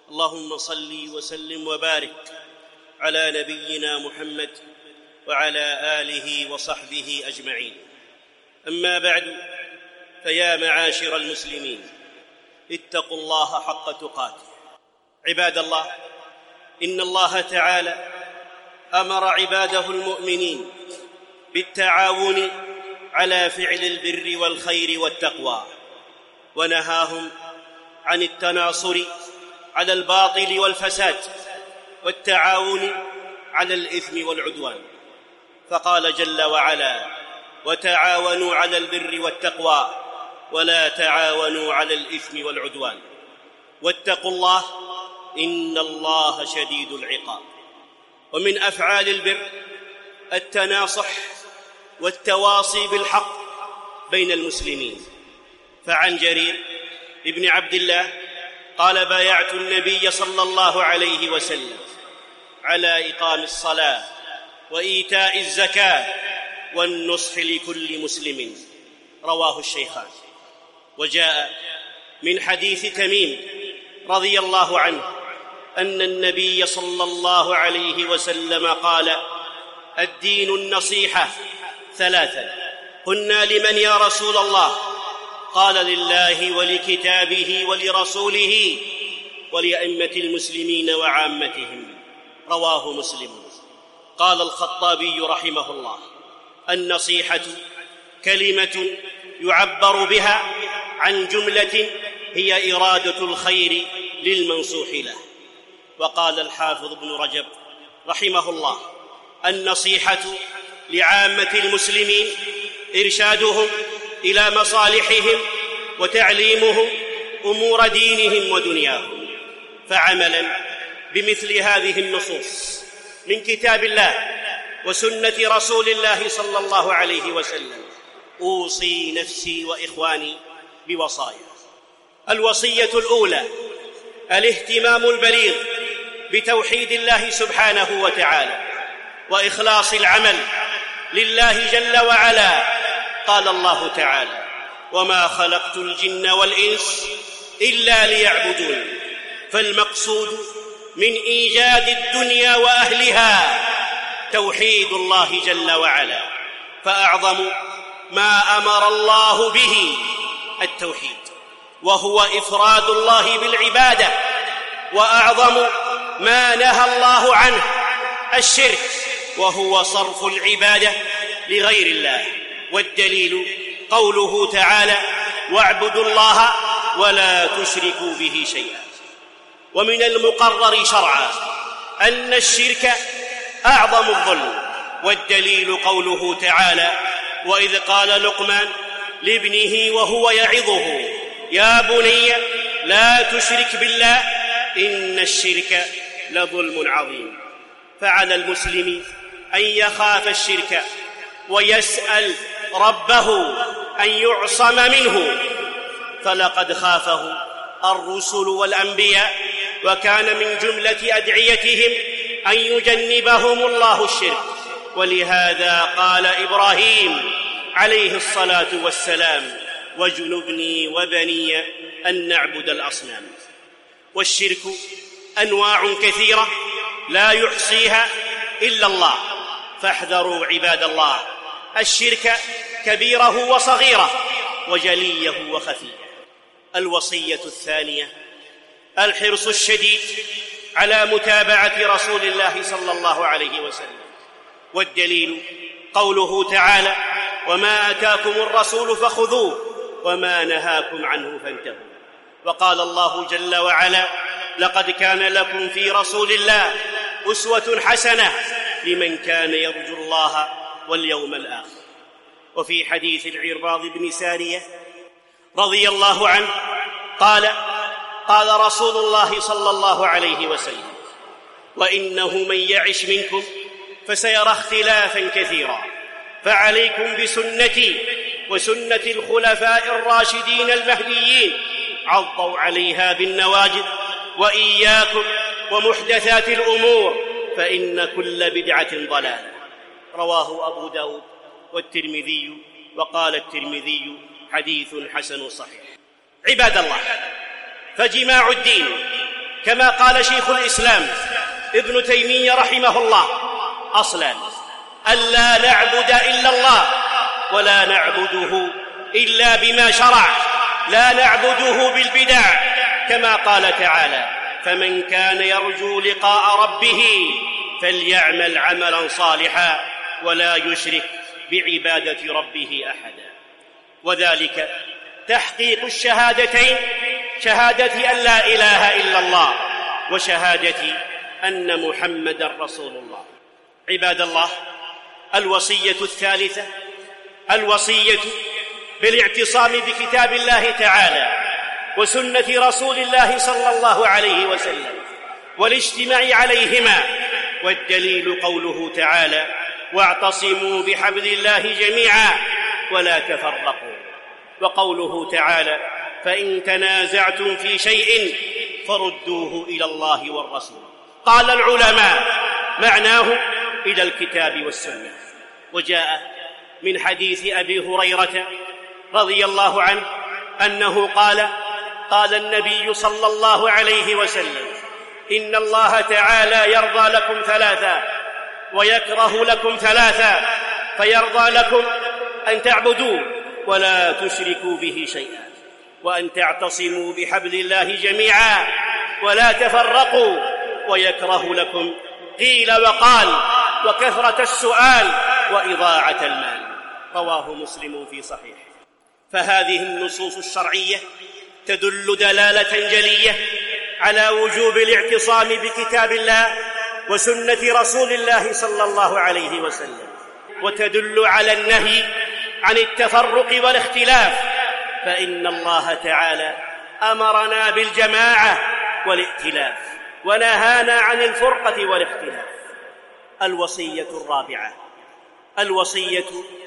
اللهم صل وسلم وبارك على نبينا محمد وعلى آله وصحبه أجمعين. أما بعد، فيا معاشر المسلمين، اتقوا الله حق تقاته. عباد الله، إن الله تعالى أمر عباده المؤمنين بالتعاون على فعل البر والخير والتقوى، ونهاهم عن التناصر على الباطل والفساد والتعاون على الإثم والعدوان، فقال جل وعلا: وتعاونوا على البر والتقوى ولا تعاونوا على الإثم والعدوان، واتقوا الله إن الله شديد العقاب. ومن أفعال البر التناصح والتواصي بالحق بين المسلمين، فعن جرير ابن عبد الله قال: بايعت النبي صلى الله عليه وسلم على إقام الصلاة وإيتاء الزكاة والنصح لكل مسلم، رواه الشيخان. وجاء من حديث تميم رضي الله عنه أن النبي صلى الله عليه وسلم قال: الدين النصيحة ثلاثا، قلنا لمن يا رسول الله؟ قال: لله ولكتابه ولرسوله ولأئمة المسلمين وعامتهم، رواه مسلم. قال الخطابي رحمه الله: النصيحة كلمة يعبر بها عن جملة هي إرادة الخير للمنصوح له. وقال الحافظ ابن رجب رحمه الله: النصيحة لعامة المسلمين إرشادهم إلى مصالحهم وتعليمهم أمور دينهم ودنياهم. فعملا بمثل هذه النصوص من كتاب الله وسنة رسول الله صلى الله عليه وسلم أوصي نفسي وإخواني بوصايا. الوصية الأولى: الاهتمام البليغ بتوحيد الله سبحانه وتعالى وإخلاص العمل لله جل وعلا. قال الله تعالى: وما خلقت الجن والإنس إلا ليعبدون. فالمقصود من إيجاد الدنيا وأهلها توحيد الله جل وعلا، فأعظم ما أمر الله به التوحيد، وهو إفراد الله بالعبادة، وأعظم ما نهى الله عنه الشرك، وهو صرف العبادة لغير الله. والدليل قوله تعالى: واعبدوا الله ولا تشركوا به شيئا. ومن المقرر شرعا أن الشرك أعظم الظلم، والدليل قوله تعالى: وإذ قال لقمان لابنه وهو يعظه يا بني لا تشرك بالله إن الشرك لظلم عظيم. فعلى المسلم أن يخاف الشرك ويسأل ربه أن يعصم منه، فلقد خافه الرسل والأنبياء، وكان من جملة أدعيتهم أن يجنبهم الله الشرك. ولهذا قال إبراهيم عليه الصلاة والسلام: واجنبني وبني أن نعبد الأصنام. والشرك أنواع كثيرة لا يحصيها إلا الله، فاحذروا عباد الله الشرك كبيره وصغيره وجليه وخفيه. الوصية الثانية: الحرص الشديد على متابعة رسول الله صلى الله عليه وسلم. والدليل قوله تعالى: وما آتاكم الرسول فخذوه وما نهاكم عنه فانتهوا. وقال الله جل وعلا: لقد كان لكم في رسول الله أسوة حسنة لمن كان يرجو الله واليوم الآخر. وفي حديث العرباض بن سارية رضي الله عنه قال رسول الله صلى الله عليه وسلم: وإنه من يعش منكم فسيرى اختلافا كثيرا، فعليكم بسنتي وسنة الخلفاء الراشدين المهديين، عضوا عليها بالنواجذ، وإياكم ومحدثات الأمور فإن كل بدعة ضلالة. رواه أبو داود والترمذي، وقال الترمذي: حديث حسن صحيح. عباد الله، فجماع الدين كما قال شيخ الإسلام ابن تيمية رحمه الله: أصلا ألا نعبد إلا الله ولا نعبده إلا بما شرع، لا نعبده بالبدع، كما قال تعالى: فمن كان يرجو لقاء ربه فليعمل عملا صالحا ولا يشرك بعبادة ربه أحدا. وذلك تحقيق الشهادتين، شهادة أن لا إله إلا الله وشهادة أن محمدا رسول الله. عباد الله، الوصية الثالثة الوصية بالاعتصام بكتاب الله تعالى وسنة رسول الله صلى الله عليه وسلم والاجتماع عليهما، والدليل قوله تعالى: واعتصموا بحبل الله جميعا ولا تفرقوا، وقوله تعالى: فإن تنازعتم في شيء فردوه إلى الله والرسول. قال العلماء: معناه إلى الكتاب والسنة. وجاء من حديث أبي هريرة رضي الله عنه أنه قال النبي صلى الله عليه وسلم: إن الله تعالى يرضى لكم ثلاثا ويكره لكم ثلاثا، فيرضى لكم أن تعبدوه ولا تشركوا به شيئا، وأن تعتصموا بحبل الله جميعا ولا تفرقوا، ويكره لكم قيل وقال وكثرة السؤال وإضاعة المال. رواه مسلم في صحيحه. فهذه النصوص الشرعية تدل دلالة جلية على وجوب الاعتصام بكتاب الله وسنة رسول الله صلى الله عليه وسلم، وتدل على النهي عن التفرق والاختلاف، فإن الله تعالى أمرنا بالجماعة والائتلاف ونهانا عن الفرقة والاختلاف. الوصية الرابعة الوصية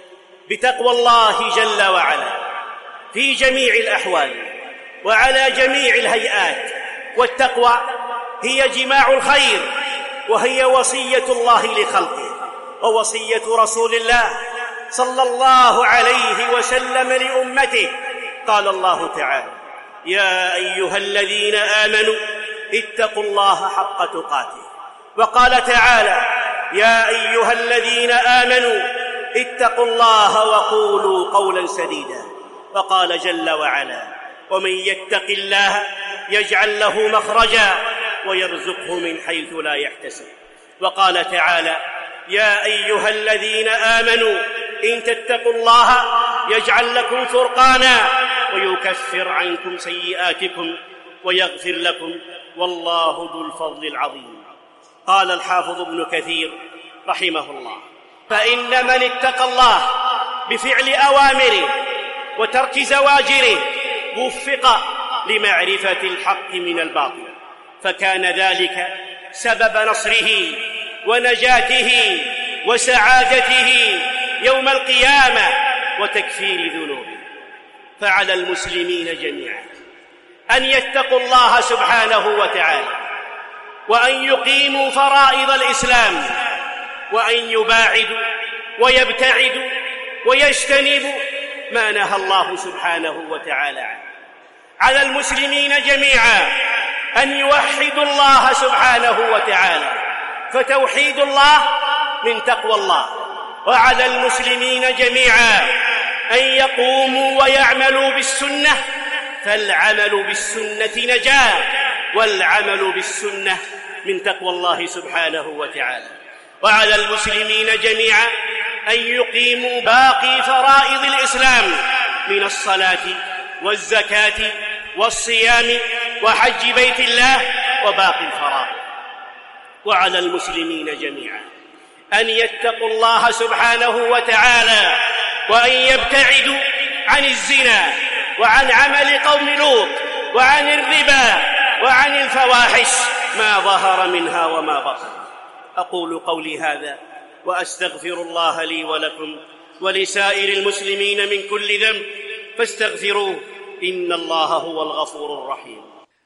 بتقوى الله جل وعلا في جميع الأحوال وعلى جميع الهيئات. والتقوى هي جماع الخير، وهي وصية الله لخلقه ووصية رسول الله صلى الله عليه وسلم لأمته. قال الله تعالى: يا أيها الذين آمنوا اتقوا الله حق تقاته. وقال تعالى: يا أيها الذين آمنوا اتقوا الله وقولوا قولا سديدا. وقال جل وعلا: ومن يتق الله يجعل له مخرجا ويرزقه من حيث لا يحتسب. وقال تعالى: يا أيها الذين آمنوا إن تتقوا الله يجعل لكم فرقانا ويكفر عنكم سيئاتكم ويغفر لكم والله ذو الفضل العظيم. قال الحافظ ابن كثير رحمه الله: فإن من اتقى الله بفعل أوامره وترك زواجره وفق لمعرفة الحق من الباطل، فكان ذلك سبب نصره ونجاته وسعادته يوم القيامة وتكفير ذنوبه. فعلى المسلمين جميعا أن يتقوا الله سبحانه وتعالى، وأن يقيموا فرائض الإسلام، وأن يباعدوا ويبتعدوا ويجتنبوا ما نهى الله سبحانه وتعالى عنه. على المسلمين جميعا أن يوحدوا الله سبحانه وتعالى، فتوحيد الله من تقوى الله. وعلى المسلمين جميعا أن يقوموا ويعملوا بالسنة، فالعمل بالسنة نجاة، والعمل بالسنة من تقوى الله سبحانه وتعالى. وعلى المسلمين جميعا أن يقيموا باقي فرائض الإسلام من الصلاة والزكاة والصيام وحج بيت الله وباقي الفرائض. وعلى المسلمين جميعا أن يتقوا الله سبحانه وتعالى، وأن يبتعدوا عن الزنا وعن عمل قوم لوط وعن الربا وعن الفواحش ما ظهر منها وما بطن. أقول قولي هذا وأستغفر الله لي ولكم ولسائر المسلمين من كل ذنب فاستغفروه إن الله هو الغفور الرحيم.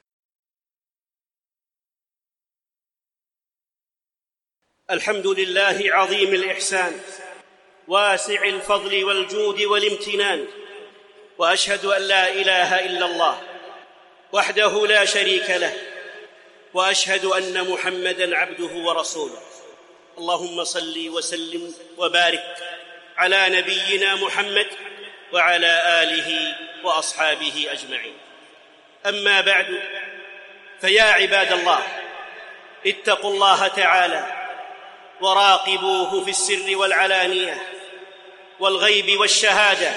الحمد لله عظيم الإحسان واسع الفضل والجود والامتنان، وأشهد أن لا إله إلا الله وحده لا شريك له، وأشهد أن محمدًا عبده ورسوله. اللهم صل وسلم وبارك على نبينا محمد وعلى آله وأصحابه أجمعين. أما بعد، فيا عباد الله، اتقوا الله تعالى وراقبوه في السر والعلانية والغيب والشهادة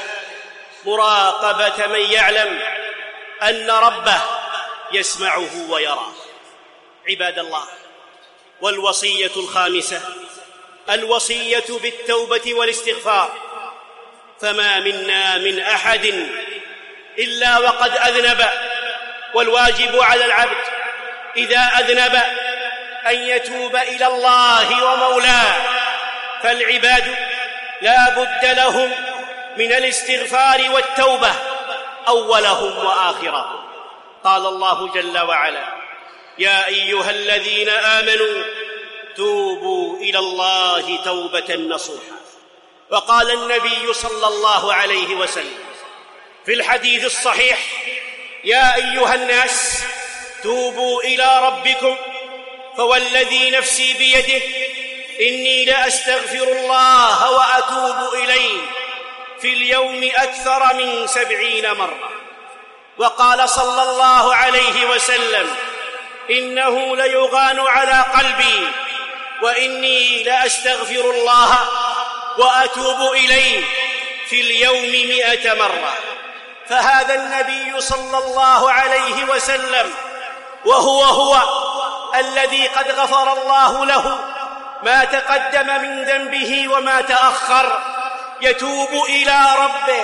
مراقبة من يعلم أن ربه يسمعه ويراه. عباد الله، والوصية الخامسة الوصية بالتوبة والاستغفار. فما منا من أحد إلا وقد أذنب، والواجب على العبد إذا أذنب أن يتوب إلى الله ومولاه. فالعباد لا بد لهم من الاستغفار والتوبة أولهم وآخرهم. قال الله جل وعلا: يا أيها الذين آمنوا توبوا إلى الله توبة نصوحا. وقال النبي صلى الله عليه وسلم في الحديث الصحيح: يا أيها الناس توبوا إلى ربكم فوالذي نفسي بيده إني لأستغفر الله وأتوب إليه في اليوم أكثر من 70 مرة. وقال صلى الله عليه وسلم: إنه ليغان على قلبي وإني لأستغفر الله وأتوب إليه في اليوم 100 مرة. فهذا النبي صلى الله عليه وسلم وهو الذي قد غفر الله له ما تقدم من ذنبه وما تأخر، يتوب إلى ربه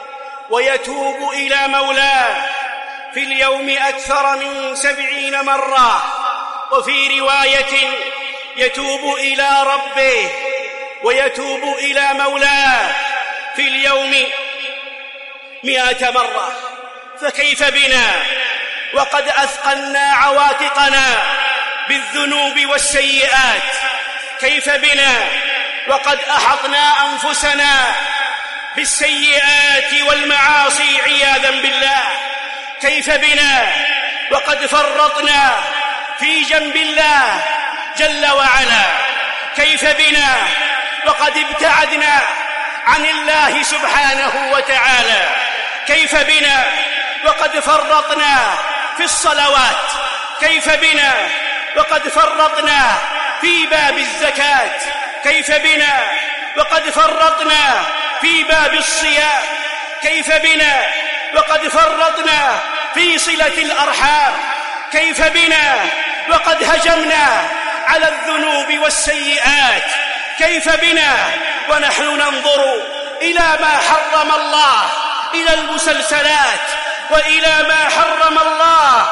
ويتوب إلى مولاه في اليوم أكثر من 70 مرة. وفي رواية: يتوب إلى ربه ويتوب إلى مولاه في اليوم 100 مرة. فكيف بنا وقد أثقلنا عواتقنا بالذنوب والسيئات؟ كيف بنا وقد أحطنا أنفسنا بالسيئات والمعاصي عياذا بالله؟ كيف بنا وقد فرطنا في جنب الله جل وعلا؟ كيف بنا وقد ابتعدنا عن الله سبحانه وتعالى؟ كيف بنا وقد فرطنا في الصلوات؟ كيف بنا وقد فرطنا في باب الزكاة؟ كيف بنا وقد فرطنا في باب الصيام؟ كيف بنا وقد فرطنا في صلة الأرحام؟ كيف بنا وقد هجمنا على الذنوب والسيئات؟ كيف بنا ونحن ننظر إلى ما حرم الله، إلى المسلسلات وإلى ما حرم الله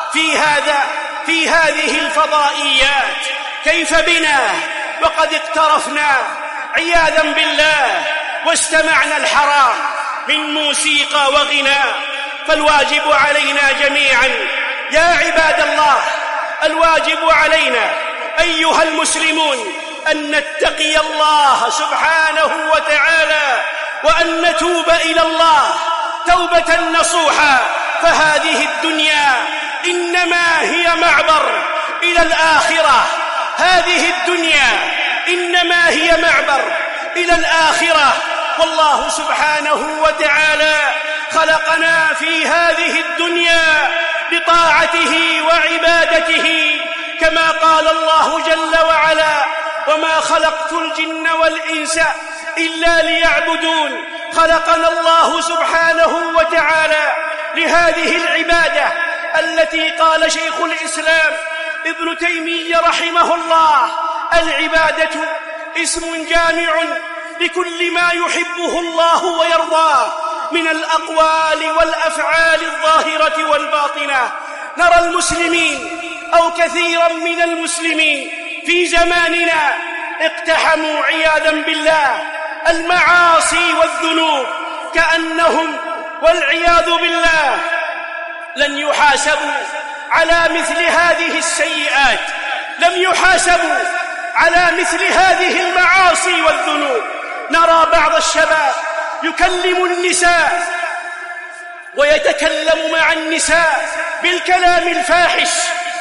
في هذه الفضائيات؟ كيف بنا وقد اقترفنا عياذا بالله واستمعنا الحرام من موسيقى وغناء؟ فالواجب علينا جميعا يا عباد الله، الواجب علينا أيها المسلمون أن نتقي الله سبحانه وتعالى وأن نتوب إلى الله توبة نصوحا. فهذه الدنيا إنما هي معبر إلى الآخرة. هذه الدنيا إنما هي معبر إلى الآخرة. والله سبحانه وتعالى خلقنا في هذه الدنيا بطاعته وعبادته، كما قال الله جل وعلا: وما خلقت الجن والإنس إلا ليعبدون. خلقنا الله سبحانه وتعالى لهذه العبادة التي قال شيخ الإسلام ابن تيمية رحمه الله: العبادة اسم جامع لكل ما يحبه الله ويرضاه من الأقوال والأفعال الظاهرة والباطنة. نرى المسلمين أو كثيرا من المسلمين في زماننا اقتحموا عياذا بالله المعاصي والذنوب كأنهم والعياذ بالله لن يحاسبوا على مثل هذه السيئات، لم يحاسبوا على مثل هذه المعاصي والذنوب. نرى بعض الشباب يكلم النساء ويتكلم مع النساء بالكلام الفاحش،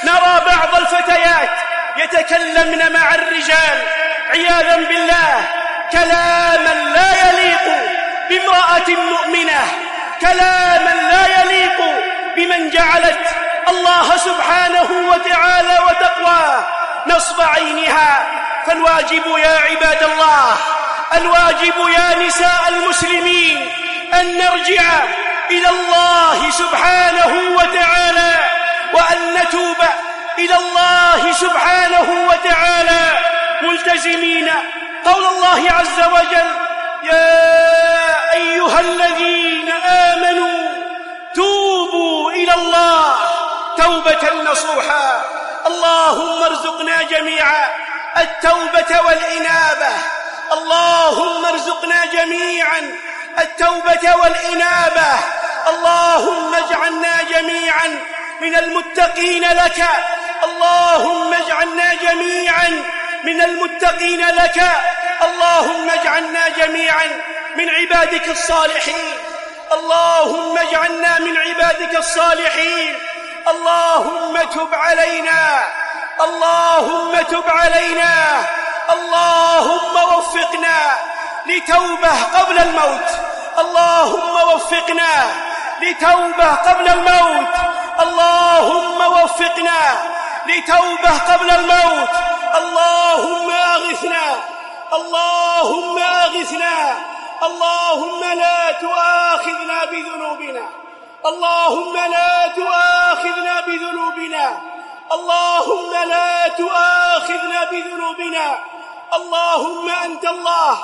نرى بعض الفتيات يتكلمن مع الرجال عياذا بالله كلاما لا يليق بامرأة مؤمنة، كلاما لا يليق بمن جعلت الله سبحانه وتعالى وتقواه نصب عينها. فالواجب يا عباد الله، الواجب يا نساء المسلمين أن نرجع إلى الله سبحانه وتعالى، وأن نتوب إلى الله سبحانه وتعالى ملتزمين قول الله عز وجل: يا أيها الذين آمنوا توبوا إلى الله توبة نصوحا. اللهم ارزقنا جميعا التوبة والإنابة، اللهم ارزقنا جميعا التوبة والإنابة. اللهم اجعلنا جميعا من المتقين لك، اللهم اجعلنا جميعا من المتقين لك، اللهم اجعلنا جميعا من عبادك الصالحين، اللهم اجعلنا من عبادك الصالحين. اللهم تب علينا، اللهم تب علينا، اللهم وفقنا لتوبة قبل الموت، اللهم وفقنا لتوبة قبل الموت، اللهم وفقنا لتوبة قبل الموت. اللهم أغثنا، اللهم أغثنا، اللهم لا تؤاخذنا بذنوبنا، اللهم لا تؤاخذنا بذنوبنا، اللهم لا تؤاخذنا بذنوبنا. اللهم أنت الله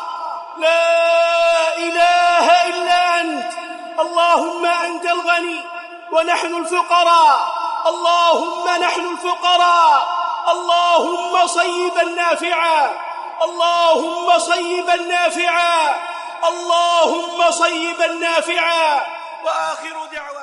لا إله إلا أنت، اللهم أنت الغني ونحن الفقراء، اللهم نحن الفقراء، اللهم صيبا نافعا، اللهم صيبا نافعا، اللهم صيبا نافعا. وآخر دعوة